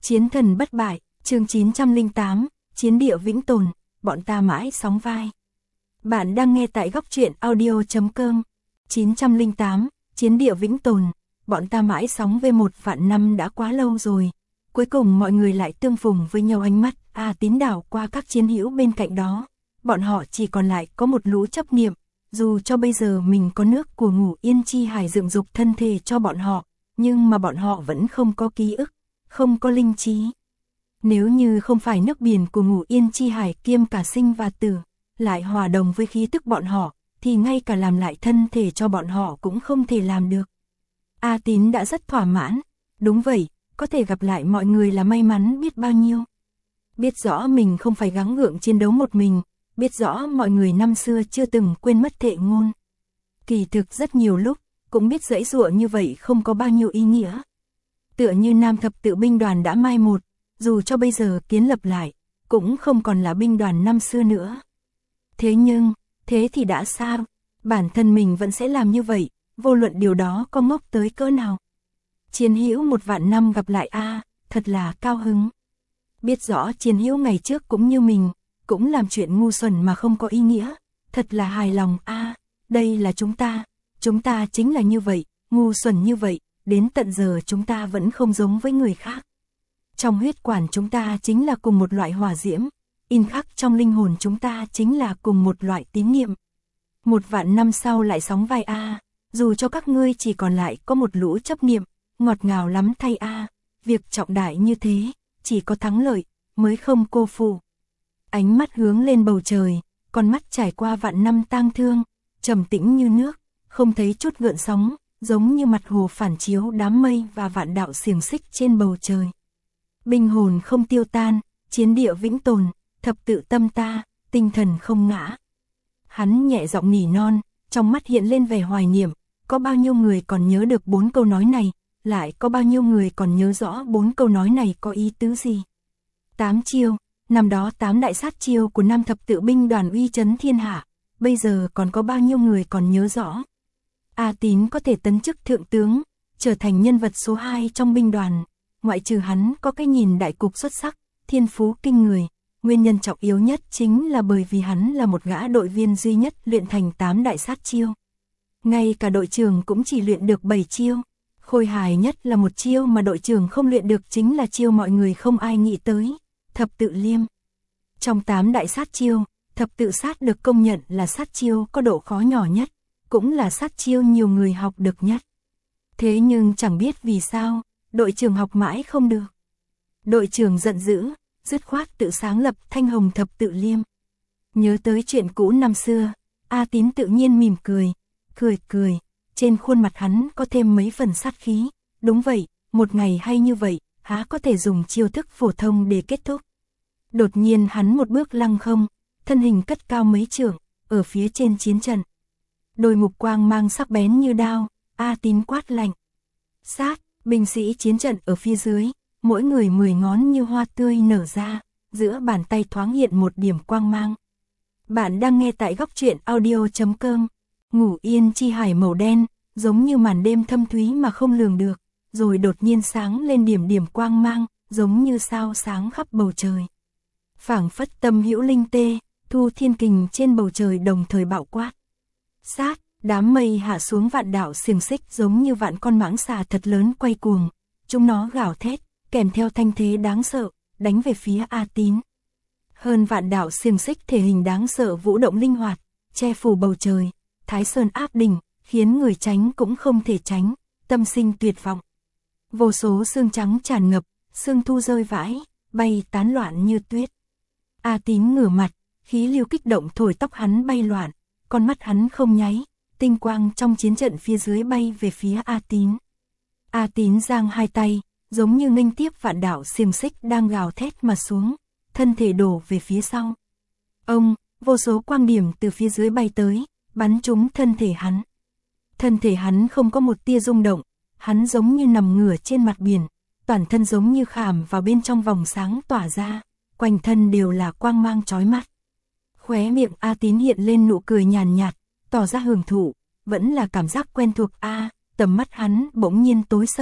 Chiến thần bất bại, chương 908, chiến địa vĩnh tồn, bọn ta mãi sóng vai. Bạn đang nghe tại góc truyện audio.com. 908, chiến địa vĩnh tồn, bọn ta mãi sóng về 1 vạn năm đã quá lâu rồi. Cuối cùng mọi người lại tương phùng với nhau, ánh mắt Tín đảo qua các chiến hữu bên cạnh đó. Bọn họ chỉ còn lại có một lũ chấp niệm, dù cho bây giờ mình có nước của Ngũ Yên Chi Hải dựng dục thân thể cho bọn họ, nhưng mà bọn họ vẫn không có ký ức, không có linh trí. Nếu như không phải nước biển của Ngũ Yên Chi Hải kiêm cả sinh và tử, lại hòa đồng với khí tức bọn họ, thì ngay cả làm lại thân thể cho bọn họ cũng không thể làm được. A Tín đã rất thỏa mãn, đúng vậy, có thể gặp lại mọi người là may mắn biết bao nhiêu. Biết rõ mình không phải gắng gượng chiến đấu một mình, biết rõ mọi người năm xưa chưa từng quên mất thệ ngôn. Kỳ thực rất nhiều lúc, cũng biết giãy giụa như vậy không có bao nhiêu ý nghĩa. Tựa như Nam Thập Tự binh đoàn đã mai một, dù cho bây giờ kiến lập lại, cũng không còn là binh đoàn năm xưa nữa. Thế nhưng, thế thì đã sao? Bản thân mình vẫn sẽ làm như vậy, vô luận điều đó có ngốc tới cỡ nào. Chiến hữu 1 vạn năm gặp lại thật là cao hứng. Biết rõ chiến hữu ngày trước cũng như mình, cũng làm chuyện ngu xuẩn mà không có ý nghĩa, thật là hài lòng đây là chúng ta chính là như vậy, ngu xuẩn như vậy, đến tận giờ chúng ta vẫn không giống với người khác. Trong huyết quản chúng ta chính là cùng một loại hỏa diễm, in khắc trong linh hồn chúng ta chính là cùng một loại tín niệm. 1 vạn năm sau lại sóng vai dù cho các ngươi chỉ còn lại có một lũ chấp niệm, ngọt ngào lắm thay việc trọng đại như thế, chỉ có thắng lợi mới không cô phụ. Ánh mắt hướng lên bầu trời, con mắt trải qua vạn năm tang thương, trầm tĩnh như nước, không thấy chút gợn sóng, giống như mặt hồ phản chiếu đám mây và vạn đạo xiềng xích trên bầu trời. Binh hồn không tiêu tan, chiến địa vĩnh tồn, thập tự tâm ta, tinh thần không ngã. Hắn nhẹ giọng nỉ non, trong mắt hiện lên vẻ hoài niệm, có bao nhiêu người còn nhớ được 4 câu nói này, lại có bao nhiêu người còn nhớ rõ 4 câu nói này có ý tứ gì. 8 chiêu, năm đó 8 đại sát chiêu của Nam Thập Tự binh đoàn uy chấn thiên hạ, bây giờ còn có bao nhiêu người còn nhớ rõ. A Tín có thể tấn chức thượng tướng, trở thành nhân vật số 2 trong binh đoàn, ngoại trừ hắn có cái nhìn đại cục xuất sắc, thiên phú kinh người, nguyên nhân trọng yếu nhất chính là bởi vì hắn là một gã đội viên duy nhất luyện thành 8 đại sát chiêu. Ngay cả đội trưởng cũng chỉ luyện được 7 chiêu, khôi hài nhất là một chiêu mà đội trưởng không luyện được chính là chiêu mọi người không ai nghĩ tới, thập tự liêm. Trong 8 đại sát chiêu, thập tự sát được công nhận là sát chiêu có độ khó nhỏ nhất, cũng là sát chiêu nhiều người học được nhất. Thế nhưng chẳng biết vì sao, đội trưởng học mãi không được. Đội trưởng giận dữ, dứt khoát tự sáng lập Thanh Hồng thập tự liêm. Nhớ tới chuyện cũ năm xưa, A Tín tự nhiên mỉm cười, cười, trên khuôn mặt hắn có thêm mấy phần sát khí. Đúng vậy, một ngày hay như vậy, há có thể dùng chiêu thức phổ thông để kết thúc. Đột nhiên hắn một bước lăng không, thân hình cất cao mấy trượng, ở phía trên chiến trận. Đôi mục quang mang sắc bén như đao, A Tín quát lạnh. Sát, binh sĩ chiến trận ở phía dưới, mỗi người 10 ngón như hoa tươi nở ra, giữa bàn tay thoáng hiện một điểm quang mang. Bạn đang nghe tại góc truyện audio.com. Ngũ Yên Chi Hải màu đen, giống như màn đêm thâm thúy mà không lường được, rồi đột nhiên sáng lên điểm điểm quang mang, giống như sao sáng khắp bầu trời. Phảng phất tâm hữu linh tê, thu thiên kình trên bầu trời đồng thời bạo quát. Sát, đám mây hạ xuống vạn đạo xiềng xích giống như vạn con mãng xà thật lớn quay cuồng, chúng nó gào thét, kèm theo thanh thế đáng sợ, đánh về phía A Tín. Hơn vạn đạo xiềng xích thể hình đáng sợ vũ động linh hoạt, che phủ bầu trời, Thái Sơn áp đỉnh, khiến người tránh cũng không thể tránh, tâm sinh tuyệt vọng. Vô số xương trắng tràn ngập, xương thu rơi vãi, bay tán loạn như tuyết. A Tín ngửa mặt, khí lưu kích động thổi tóc hắn bay loạn, con mắt hắn không nháy, tinh quang trong chiến trận phía dưới bay về phía A Tín. A Tín giang hai tay, giống như nghênh tiếp vạn đạo xiềng xích đang gào thét mà xuống, thân thể đổ về phía sau. Vô số quang điểm từ phía dưới bay tới, bắn trúng thân thể hắn. Thân thể hắn không có một tia rung động, hắn giống như nằm ngửa trên mặt biển, toàn thân giống như khảm vào bên trong vòng sáng tỏa ra, quanh thân đều là quang mang chói mắt. Khóe miệng A Tín hiện lên nụ cười nhàn nhạt, tỏ ra hưởng thụ, vẫn là cảm giác quen thuộc tầm mắt hắn bỗng nhiên tối sầm,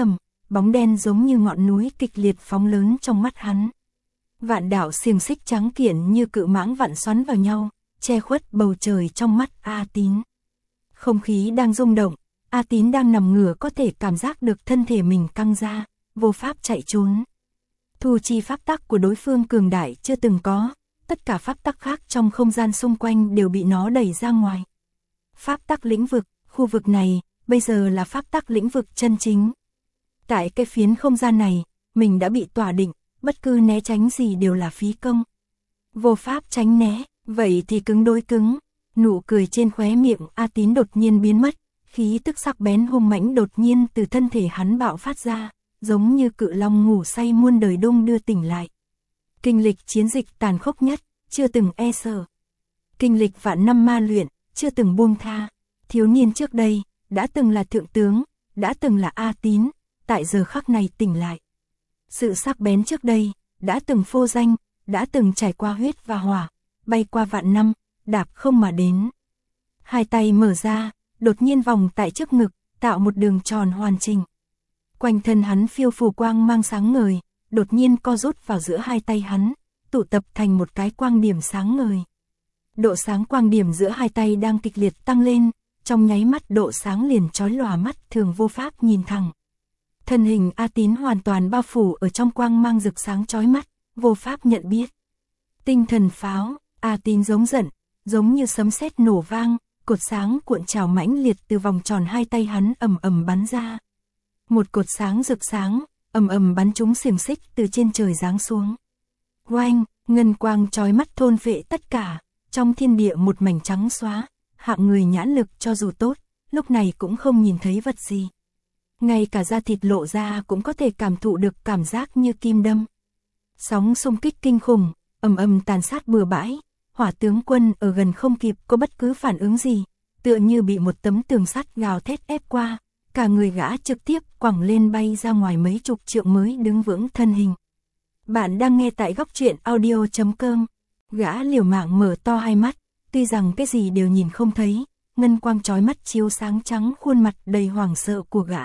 bóng đen giống như ngọn núi kịch liệt phóng lớn trong mắt hắn. Vạn đạo xiềng xích trắng kiện như cự mãng vặn xoắn vào nhau, che khuất bầu trời trong mắt A Tín. Không khí đang rung động, A Tín đang nằm ngửa có thể cảm giác được thân thể mình căng ra, vô pháp chạy trốn. Thu chi pháp tắc của đối phương cường đại chưa từng có, tất cả pháp tắc khác trong không gian xung quanh đều bị nó đẩy ra ngoài. Pháp tắc lĩnh vực, khu vực này, bây giờ là pháp tắc lĩnh vực chân chính. Tại cái phiến không gian này, mình đã bị tỏa định, bất cứ né tránh gì đều là phí công. Vô pháp tránh né, vậy thì cứng đối cứng. Nụ cười trên khóe miệng A Tín đột nhiên biến mất, khí tức sắc bén hung mãnh đột nhiên từ thân thể hắn bạo phát ra, giống như cự long ngủ say muôn đời đung đưa tỉnh lại. Kinh lịch chiến dịch tàn khốc nhất, chưa từng e sợ. Kinh lịch vạn năm ma luyện, chưa từng buông tha. Thiếu niên trước đây, đã từng là thượng tướng, đã từng là A Tín, tại giờ khắc này tỉnh lại. Sự sắc bén trước đây, đã từng phô danh, đã từng trải qua huyết và hỏa, bay qua vạn năm, đạp không mà đến. Hai tay mở ra, đột nhiên vòng tại trước ngực, tạo một đường tròn hoàn chỉnh. Quanh thân hắn phiêu phù quang mang sáng ngời, đột nhiên co rút vào giữa hai tay hắn, tụ tập thành một cái quang điểm sáng ngời. Độ sáng quang điểm giữa hai tay đang kịch liệt tăng lên, trong nháy mắt độ sáng liền chói lòa mắt thường vô pháp nhìn thẳng. Thân hình A Tín hoàn toàn bao phủ ở trong quang mang rực sáng chói mắt, vô pháp nhận biết. Tinh thần pháo, A Tín giống giận, giống như sấm sét nổ vang, cột sáng cuộn trào mãnh liệt từ vòng tròn hai tay hắn ầm ầm bắn ra. Một cột sáng rực sáng, ầm ầm bắn trúng xiềng xích từ trên trời giáng xuống. Oanh, ngân quang chói mắt thôn phệ tất cả, trong thiên địa một mảnh trắng xóa, hạng người nhãn lực cho dù tốt, lúc này cũng không nhìn thấy vật gì. Ngay cả da thịt lộ ra cũng có thể cảm thụ được cảm giác như kim đâm. Sóng xung kích kinh khủng, ầm ầm tàn sát bừa bãi, Hỏa tướng quân ở gần không kịp có bất cứ phản ứng gì, tựa như bị một tấm tường sắt gào thét ép qua, cả người gã trực tiếp quẳng lên bay ra ngoài mấy chục trượng mới đứng vững thân hình. Bạn đang nghe tại góc truyện audio.com. Gã liều mạng mở to hai mắt, tuy rằng cái gì đều nhìn không thấy, ngân quang chói mắt chiếu sáng trắng khuôn mặt đầy hoảng sợ của gã.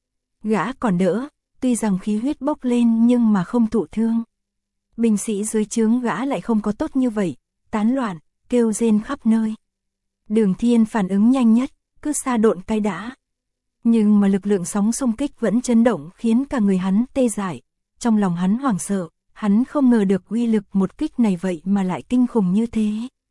Gã còn đỡ, tuy rằng khí huyết bốc lên nhưng mà không thụ thương. Binh sĩ dưới trướng gã lại không có tốt như vậy, tán loạn, kêu rên khắp nơi. Đường Thiên phản ứng nhanh nhất, cứ xa độn cái đã. Nhưng mà lực lượng sóng xung kích vẫn chấn động khiến cả người hắn tê dại. Trong lòng hắn hoảng sợ, hắn không ngờ được uy lực một kích này vậy mà lại kinh khủng như thế.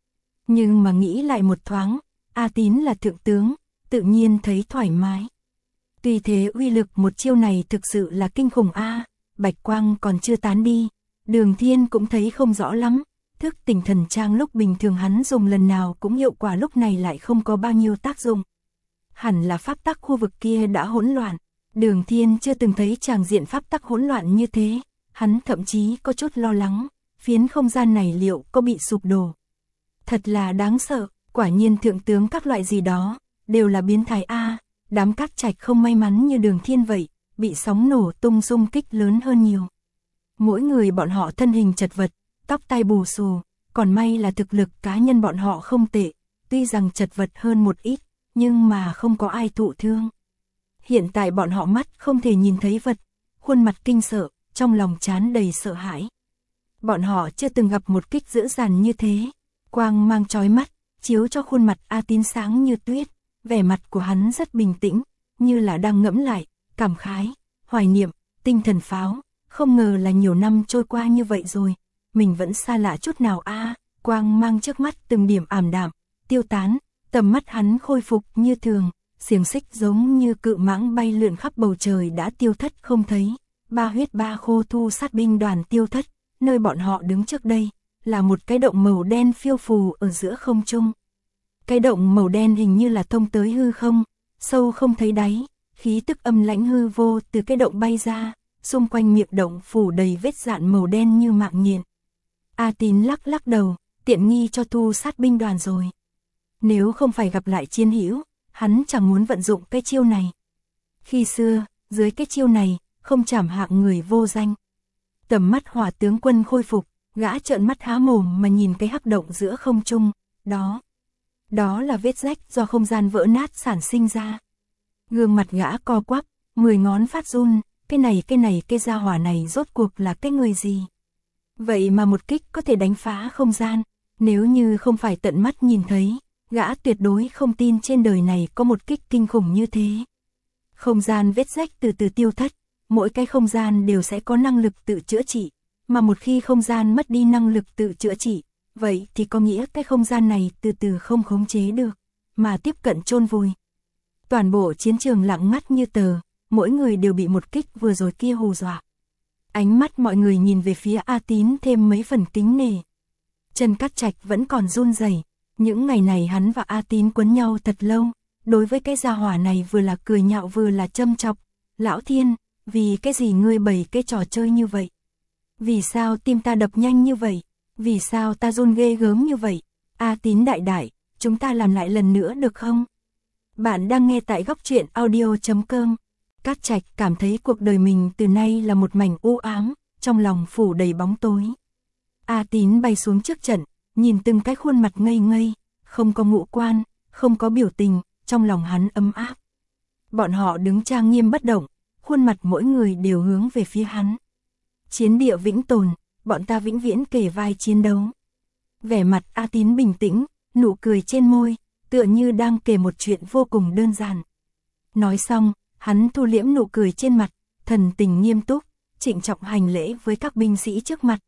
Nhưng mà nghĩ lại một thoáng, A Tín là thượng tướng, tự nhiên thấy thoải mái. Tuy thế uy lực một chiêu này thực sự là kinh khủng a. Bạch quang còn chưa tán đi, Đường Thiên cũng thấy không rõ lắm. Thức tỉnh thần trang lúc bình thường hắn dùng lần nào cũng hiệu quả, lúc này lại không có bao nhiêu tác dụng. Hẳn là pháp tắc khu vực kia đã hỗn loạn. Đường Thiên chưa từng thấy tràng diện pháp tắc hỗn loạn như thế, hắn thậm chí có chút lo lắng, phiến không gian này liệu có bị sụp đổ. Thật là đáng sợ, quả nhiên thượng tướng các loại gì đó, đều là biến thái a. Đám các trạch không may mắn như Đường Thiên vậy, bị sóng nổ tung xung kích lớn hơn nhiều. Mỗi người bọn họ thân hình chật vật, tóc tai bù xù, còn may là thực lực cá nhân bọn họ không tệ, tuy rằng chật vật hơn một ít, nhưng mà không có ai thụ thương. Hiện tại bọn họ mắt không thể nhìn thấy vật, khuôn mặt kinh sợ, trong lòng tràn đầy sợ hãi. Bọn họ chưa từng gặp một kích dữ dằn như thế, quang mang chói mắt, chiếu cho khuôn mặt A Tín sáng như tuyết, vẻ mặt của hắn rất bình tĩnh, như là đang ngẫm lại, cảm khái, hoài niệm, tinh thần pháo, không ngờ là nhiều năm trôi qua như vậy rồi, mình vẫn xa lạ chút nào a. Quang mang trước mắt từng điểm ảm đạm, tiêu tán, tầm mắt hắn khôi phục như thường, xiềng xích giống như cự mãng bay lượn khắp bầu trời đã tiêu thất không thấy. Ba huyết ba khô thu sát binh đoàn tiêu thất, nơi bọn họ đứng trước đây là một cái động màu đen phiêu phù ở giữa không trung. Cái động màu đen hình như là thông tới hư không, sâu không thấy đáy, khí tức âm lãnh hư vô từ cái động bay ra, xung quanh miệng động phủ đầy vết dạn màu đen như mạng nhện. A Tín lắc lắc đầu, tiện nghi cho thu sát binh đoàn rồi. Nếu không phải gặp lại chiến hữu, hắn chẳng muốn vận dụng cái chiêu này. Khi xưa, dưới cái chiêu này, không chảm hạng người vô danh. Tầm mắt Hỏa tướng quân khôi phục, gã trợn mắt há mồm mà nhìn cái hắc động giữa không trung, đó là vết rách do không gian vỡ nát sản sinh ra. Gương mặt gã co quắp, 10 ngón phát run, cái gia hỏa này rốt cuộc là cái người gì? Vậy mà một kích có thể đánh phá không gian, nếu như không phải tận mắt nhìn thấy, gã tuyệt đối không tin trên đời này có một kích kinh khủng như thế. Không gian vết rách từ từ tiêu thất, mỗi cái không gian đều sẽ có năng lực tự chữa trị, mà một khi không gian mất đi năng lực tự chữa trị, vậy thì có nghĩa cái không gian này từ từ không khống chế được, mà tiếp cận chôn vùi. Toàn bộ chiến trường lặng ngắt như tờ, mỗi người đều bị một kích vừa rồi kia hù dọa. Ánh mắt mọi người nhìn về phía A Tín thêm mấy phần kính nể. Trần Cát Trạch vẫn còn run rẩy, những ngày này hắn và A Tín quấn nhau thật lâu, đối với cái gia hỏa này vừa là cười nhạo vừa là châm chọc. Lão Thiên, vì cái gì ngươi bày cái trò chơi như vậy? Vì sao tim ta đập nhanh như vậy? Vì sao ta run ghê gớm như vậy? A Tín đại đại, chúng ta làm lại lần nữa được không? Bạn đang nghe tại góc truyện audio.com. Cát Trạch cảm thấy cuộc đời mình từ nay là một mảnh u ám, trong lòng phủ đầy bóng tối. A Tín bay xuống trước trận, nhìn từng cái khuôn mặt ngây ngây, không có ngũ quan, không có biểu tình, trong lòng hắn ấm áp. Bọn họ đứng trang nghiêm bất động, khuôn mặt mỗi người đều hướng về phía hắn. Chiến địa vĩnh tồn, bọn ta vĩnh viễn kề vai chiến đấu. Vẻ mặt A Tín bình tĩnh, nụ cười trên môi, tựa như đang kể một chuyện vô cùng đơn giản. Nói xong, hắn thu liễm nụ cười trên mặt, thần tình nghiêm túc, trịnh trọng hành lễ với các binh sĩ trước mặt.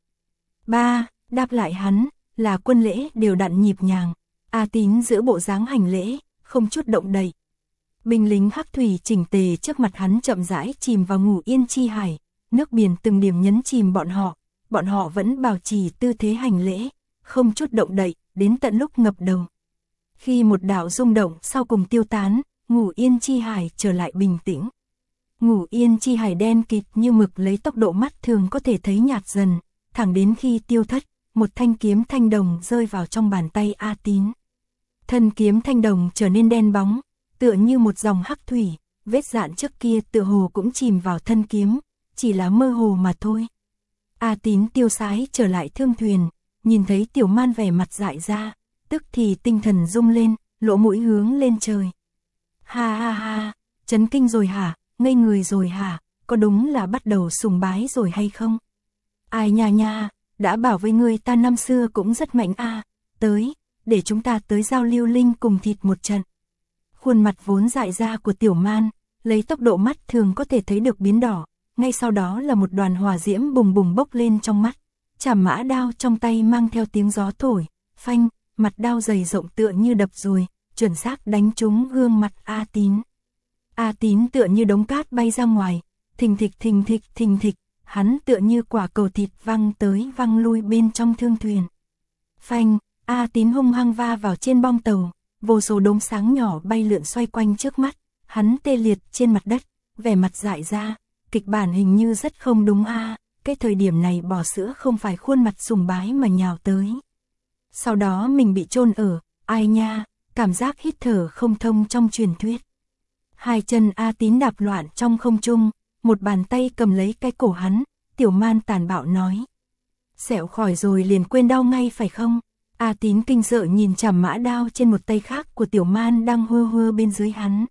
Đáp lại hắn, là quân lễ đều đặn nhịp nhàng. A Tín giữ bộ dáng hành lễ, không chút động đậy. Binh lính hắc thủy chỉnh tề trước mặt hắn chậm rãi chìm vào ngủ yên chi hải, nước biển từng điểm nhấn chìm bọn họ vẫn bảo trì tư thế hành lễ, không chút động đậy, đến tận lúc ngập đầu. Khi một đạo rung động sau cùng tiêu tán, ngủ yên chi hải trở lại bình tĩnh. Ngủ yên chi hải đen kịt như mực lấy tốc độ mắt thường có thể thấy nhạt dần, thẳng đến khi tiêu thất, một thanh kiếm thanh đồng rơi vào trong bàn tay A Tín. Thân kiếm thanh đồng trở nên đen bóng, tựa như một dòng hắc thủy, vết dạn trước kia tựa hồ cũng chìm vào thân kiếm, chỉ là mơ hồ mà thôi. A Tín tiêu sái trở lại thương thuyền, nhìn thấy Tiểu Man vẻ mặt dại ra, tức thì tinh thần rung lên, lỗ mũi hướng lên trời. Ha ha ha, chấn kinh rồi hả, ngây người rồi hả, có đúng là bắt đầu sùng bái rồi hay không? Ai nha nha, đã bảo với ngươi ta năm xưa cũng rất mạnh a, tới, để chúng ta tới giao lưu linh cùng thịt một trận. Khuôn mặt vốn dại ra của Tiểu Man, lấy tốc độ mắt thường có thể thấy được biến đỏ, ngay sau đó là một đoàn hỏa diễm bùng bùng bốc lên trong mắt. Chảm mã đao trong tay mang theo tiếng gió thổi, phanh, mặt đao dày rộng tựa như đập rồi, chuẩn xác đánh trúng gương mặt A Tín. A Tín tựa như đống cát bay ra ngoài, thình thịch, hắn tựa như quả cầu thịt văng tới văng lui bên trong thương thuyền. Phanh, A Tín hung hăng va vào trên bong tàu, vô số đốm sáng nhỏ bay lượn xoay quanh trước mắt, hắn tê liệt trên mặt đất, vẻ mặt dại ra, kịch bản hình như rất không đúng a, cái thời điểm này bò sữa không phải khuôn mặt sùng bái mà nhào tới. Sau đó mình bị chôn ở, ai nha, cảm giác hít thở không thông trong truyền thuyết. Hai chân A Tín đạp loạn trong không trung, một bàn tay cầm lấy cái cổ hắn, Tiểu Man tàn bạo nói. Sẹo khỏi rồi liền quên đau ngay phải không? A Tín kinh sợ nhìn chảm mã đao trên một tay khác của Tiểu Man đang hơ bên dưới hắn.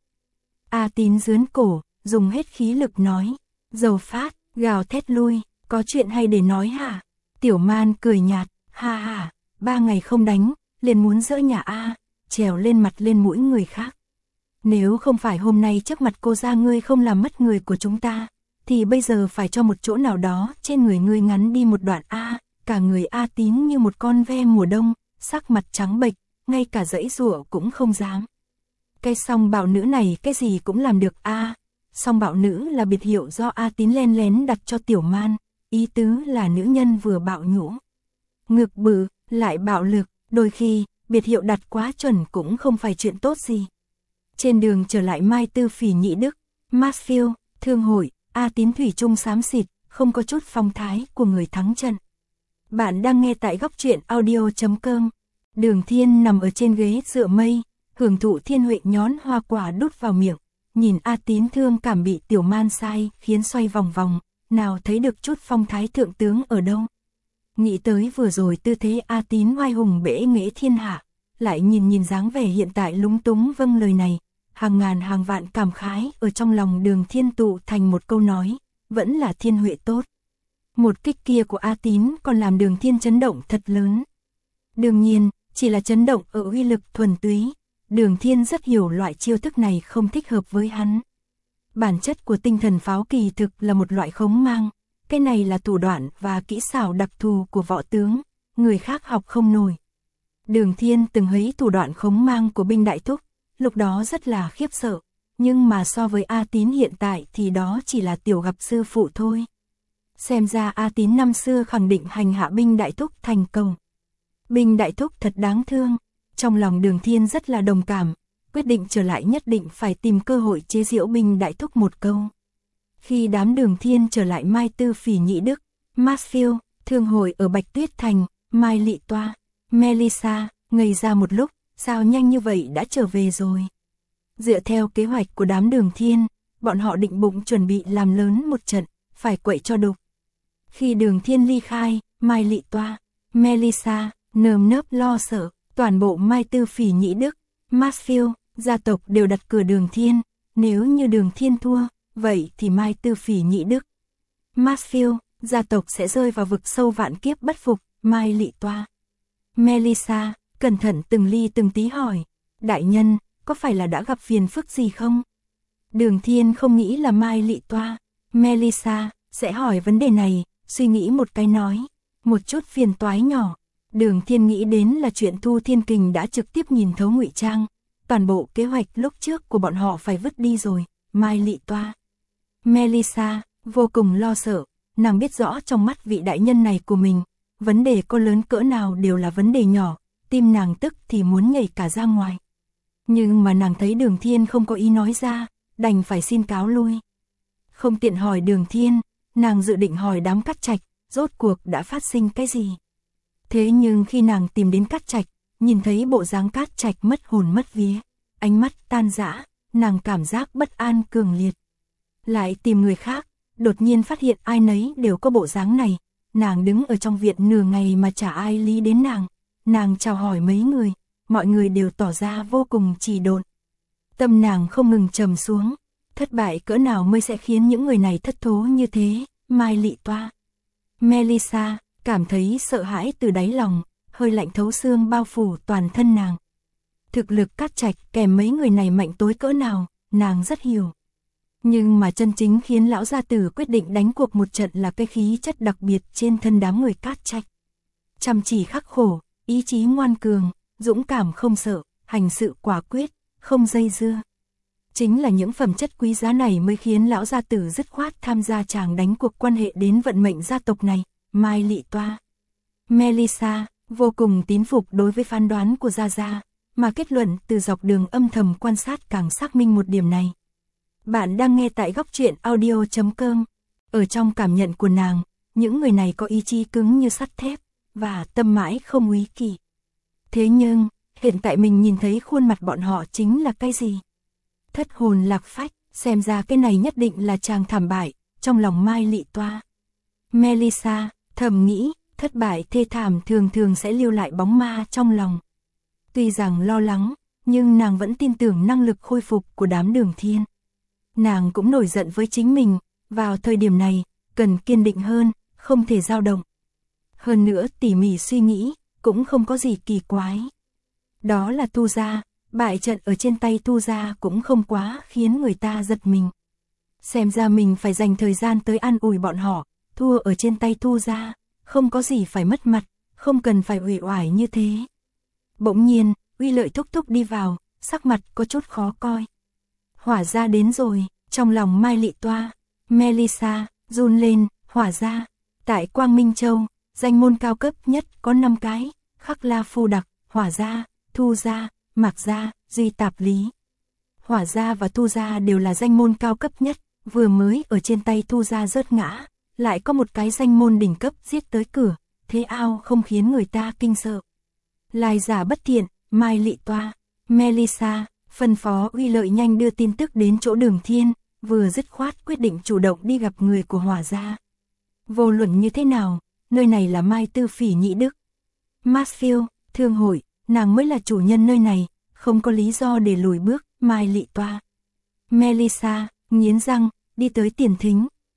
A Tín rướn cổ, dùng hết khí lực nói, dầu phát, gào thét lui, có chuyện hay để nói hả? Tiểu Man cười nhạt, ha ha, 3 ngày không đánh, liền muốn dỡ nhà A, trèo lên mặt lên mũi người khác. Nếu không phải hôm nay trước mặt cô ra ngươi không làm mất người của chúng ta, thì bây giờ phải cho một chỗ nào đó trên người ngươi ngắn đi một đoạn A. Cả người A Tín như một con ve mùa đông, sắc mặt trắng bệch, ngay cả giãy giụa cũng không dám. Cái song bạo nữ này cái gì cũng làm được a. Song bạo nữ là biệt hiệu do A Tín len lén đặt cho Tiểu Man, ý tứ là nữ nhân vừa bạo nhũ, ngực bự, lại bạo lực, đôi khi, biệt hiệu đặt quá chuẩn cũng không phải chuyện tốt gì. Trên đường trở lại Mai Tư Phỉ Nhị Đức, Marshfield, Thương hội, A Tín thủy chung xám xịt, không có chút phong thái của người thắng trận. Bạn đang nghe tại góc truyện audio.com. Đường Thiên nằm ở trên ghế dựa mây, hưởng thụ thiên huệ nhón hoa quả đút vào miệng, nhìn A Tín thương cảm bị Tiểu Man sai khiến xoay vòng vòng, nào thấy được chút phong thái thượng tướng ở đâu. Nghĩ tới vừa rồi tư thế A Tín oai hùng bể nghệ thiên hạ, lại nhìn dáng vẻ hiện tại lúng túng vâng lời này, hàng ngàn hàng vạn cảm khái ở trong lòng Đường Thiên tụ thành một câu nói, vẫn là thiên huệ tốt. Một kích kia của A Tín còn làm Đường Thiên chấn động thật lớn. Đương nhiên, chỉ là chấn động ở uy lực thuần túy. Đường Thiên rất hiểu loại chiêu thức này không thích hợp với hắn. Bản chất của tinh thần pháo kỳ thực là một loại khống mang. Cái này là thủ đoạn và kỹ xảo đặc thù của võ tướng, người khác học không nổi. Đường Thiên từng thấy thủ đoạn khống mang của binh đại thúc, lúc đó rất là khiếp sợ. Nhưng mà so với A Tín hiện tại thì đó chỉ là tiểu gặp sư phụ thôi. Xem ra A Tín năm xưa khẳng định hành hạ binh đại thúc thành công. Binh đại thúc thật đáng thương. Trong lòng Đường Thiên rất là đồng cảm, quyết định trở lại nhất định phải tìm cơ hội chế giễu binh đại thúc một câu. Khi đám Đường Thiên trở lại Mai Tư Phỉ Nhị Đức, Maxfield, Thương Hội ở Bạch Tuyết Thành, Mai Lị Toa, Melissa, ngây ra một lúc, sao nhanh như vậy đã trở về rồi. Dựa theo kế hoạch của đám Đường Thiên, bọn họ định bụng chuẩn bị làm lớn một trận, phải quậy cho đục. Khi Đường Thiên ly khai, Mai Lị Toa, Melissa, nơm nớp lo sợ, toàn bộ Mai Tư Phỉ Nhị Đức, Maxfield, gia tộc đều đặt cửa Đường Thiên, nếu như Đường Thiên thua, vậy thì Mai Tư Phỉ Nhị Đức, Maxfield, gia tộc sẽ rơi vào vực sâu vạn kiếp bất phục. Mai Lị Toa, Melissa, cẩn thận từng ly từng tí hỏi, đại nhân, có phải là đã gặp phiền phức gì không? Đường Thiên không nghĩ là Mai Lị Toa, Melissa, sẽ hỏi vấn đề này, suy nghĩ một cái nói, một chút phiền toái nhỏ. Đường Thiên nghĩ đến là chuyện Thu Thiên Kình đã trực tiếp nhìn thấu ngụy trang, toàn bộ kế hoạch lúc trước của bọn họ phải vứt đi rồi. Mai Lị Toa, Melissa, vô cùng lo sợ, nàng biết rõ trong mắt vị đại nhân này của mình, vấn đề có lớn cỡ nào đều là vấn đề nhỏ, tim nàng tức thì muốn nhảy cả ra ngoài. Nhưng mà nàng thấy Đường Thiên không có ý nói ra, đành phải xin cáo lui. Không tiện hỏi Đường Thiên, nàng dự định hỏi đám Cát Trạch, rốt cuộc đã phát sinh cái gì. Thế nhưng khi nàng tìm đến Cát Trạch, nhìn thấy bộ dáng Cát Trạch mất hồn mất vía, ánh mắt tan rã, nàng cảm giác bất an cường liệt. Lại tìm người khác, đột nhiên phát hiện ai nấy đều có bộ dáng này. Nàng đứng ở trong viện nửa ngày mà chả ai lý đến nàng. Nàng chào hỏi mấy người, mọi người đều tỏ ra vô cùng trì độn. Tâm nàng không ngừng trầm xuống, thất bại cỡ nào mới sẽ khiến những người này thất thố như thế. Mai Lị Toa, Melissa, cảm thấy sợ hãi từ đáy lòng, hơi lạnh thấu xương bao phủ toàn thân nàng. Thực lực Cát Trạch kèm mấy người này mạnh tối cỡ nào, nàng rất hiểu. Nhưng mà chân chính khiến lão gia tử quyết định đánh cuộc một trận là cái khí chất đặc biệt trên thân đám người Cát Trạch. Chăm chỉ khắc khổ, ý chí ngoan cường, dũng cảm không sợ, hành sự quả quyết, không dây dưa. Chính là những phẩm chất quý giá này mới khiến lão gia tử dứt khoát tham gia chàng đánh cuộc quan hệ đến vận mệnh gia tộc này. Mai Lị Toa, Melissa, vô cùng tín phục đối với phán đoán của Gia Gia, mà kết luận từ dọc đường âm thầm quan sát càng xác minh một điểm này. Bạn đang nghe tại góc truyện audio.com. Ở trong cảm nhận của nàng, những người này có ý chí cứng như sắt thép, và tâm mãi không úy kỷ. Thế nhưng, hiện tại mình nhìn thấy khuôn mặt bọn họ chính là cái gì? Thất hồn lạc phách, xem ra cái này nhất định là chàng thảm bại, trong lòng Mai Lị Toa. Melissa, thầm nghĩ, thất bại thê thảm thường thường sẽ lưu lại bóng ma trong lòng. Tuy rằng lo lắng, nhưng nàng vẫn tin tưởng năng lực khôi phục của đám Đường Thiên. Nàng cũng nổi giận với chính mình, vào thời điểm này, cần kiên định hơn, không thể dao động. Hơn nữa tỉ mỉ suy nghĩ, cũng không có gì kỳ quái. Đó là Thu Gia, bại trận ở trên tay Thu Gia cũng không quá khiến người ta giật mình. Xem ra mình phải dành thời gian tới an ủi bọn họ, thua ở trên tay Thu Gia, không có gì phải mất mặt, không cần phải uể oải như thế. Bỗng nhiên, Uy Lợi thúc thúc đi vào, sắc mặt có chút khó coi. Hỏa Gia đến rồi, trong lòng Mai Lị Toa, Melissa, run lên. Hỏa Gia, tại Quang Minh Châu, danh môn cao cấp nhất có 5 cái, Khắc La Phu Đặc, Hỏa Gia, Thu Gia, Mạc Gia, Duy Tạp Lý. Hỏa Gia và Thu Gia đều là danh môn cao cấp nhất, vừa mới ở trên tay Thu Gia rớt ngã, lại có một cái danh môn đỉnh cấp giết tới cửa, thế ao không khiến người ta kinh sợ. Lai giả bất thiện, Mai Lị Toa, Melissa, phân phó Uy Lợi nhanh đưa tin tức đến chỗ Đường Thiên, vừa dứt khoát quyết định chủ động đi gặp người của Hỏa Gia. Vô luận như thế nào, nơi này là Mai Tư Phỉ Nhị Đức. Maxfield, Thương Hội, nàng mới là chủ nhân nơi này, không có lý do để lùi bước. Mai Lị Toa, Melissa, nghiến răng, đi tới tiền thính.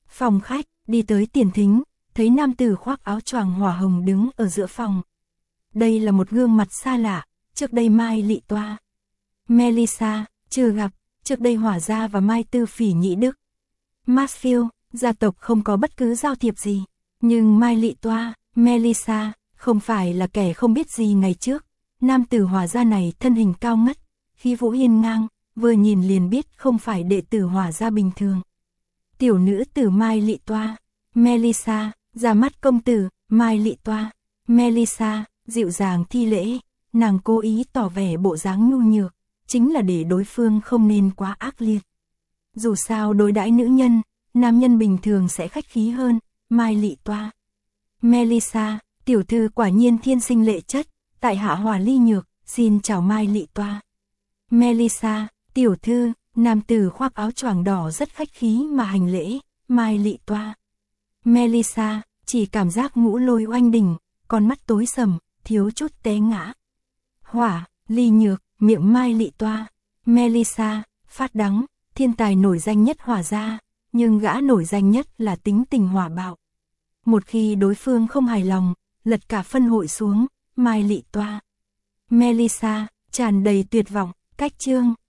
Phòng khách, đi tới tiền thính, thấy nam tử khoác áo choàng hỏa hồng đứng ở giữa phòng. Đây là một gương mặt xa lạ, trước đây Mai Lị Toa. Melissa, chưa gặp, trước đây Hỏa gia và Mai Tư Phỉ Nhĩ Đức. Mansfield, gia tộc không có bất cứ giao thiệp gì, nhưng Mai Lị Toa, Melissa, không phải là kẻ không biết gì ngày trước. Nam tử Hỏa gia này thân hình cao ngất, khí vũ hiên ngang, vừa nhìn liền biết không phải đệ tử Hỏa gia bình thường. Tiểu nữ tử Mai Lị Toa, Melissa, ra mắt công tử, Mai Lị Toa, Melissa, dịu dàng thi lễ, nàng cố ý tỏ vẻ bộ dáng nhu nhược, chính là để đối phương không nên quá ác liệt. Dù sao đối đãi nữ nhân, nam nhân bình thường sẽ khách khí hơn. Mai Lị Toa, Melissa, tiểu thư quả nhiên thiên sinh lệ chất, tại hạ Hỏa Ly Nhược, xin chào Mai Lị Toa. Melissa, tiểu thư, nam tử khoác áo choàng đỏ rất khách khí mà hành lễ, Mai Lị Toa. Melissa, chỉ cảm giác ngũ lôi oanh đỉnh, con mắt tối sầm, thiếu chút té ngã. Hỏa Ly Nhược, miệng Mai Lị Toa. Melissa, phát đắng, thiên tài nổi danh nhất Hỏa gia, nhưng gã nổi danh nhất là tính tình hỏa bạo. Một khi đối phương không hài lòng, lật cả phân hội xuống. Mai Lị Toa. Melissa, tràn đầy tuyệt vọng, cách chương,